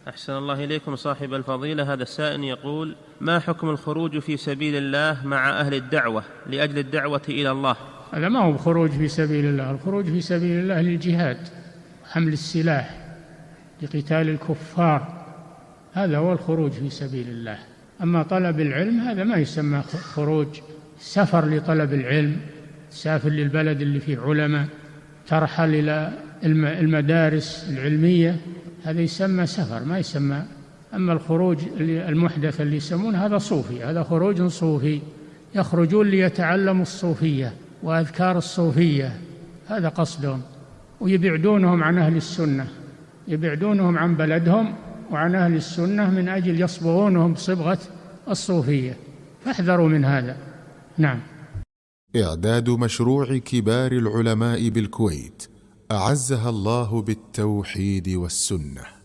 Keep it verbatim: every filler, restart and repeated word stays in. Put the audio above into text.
أحسن الله إليكم صاحب الفضيلة. هذا السائل يقول: ما حكم الخروج في سبيل الله مع أهل الدعوة لأجل الدعوة إلى الله؟ هذا ما هو خروج في سبيل الله. الخروج في سبيل الله للجهاد، حمل السلاح لقتال الكفار، هذا هو الخروج في سبيل الله. أما طلب العلم هذا ما يسمى خروج. سفر لطلب العلم، سافر للبلد اللي فيه علماء، ترحل إلى المدارس العلمية، هذا يسمى سفر، ما يسمى. أما الخروج المحدث اللي يسمون هذا صوفي، هذا خروج صوفي، يخرجون ليتعلموا الصوفية وأذكار الصوفية، هذا قصدهم، ويبعدونهم عن أهل السنة، يبعدونهم عن بلدهم وعن أهل السنة من أجل يصبغونهم بصبغة الصوفية، فاحذروا من هذا. نعم. إعداد مشروع كبار العلماء بالكويت أعزها الله بالتوحيد والسنة.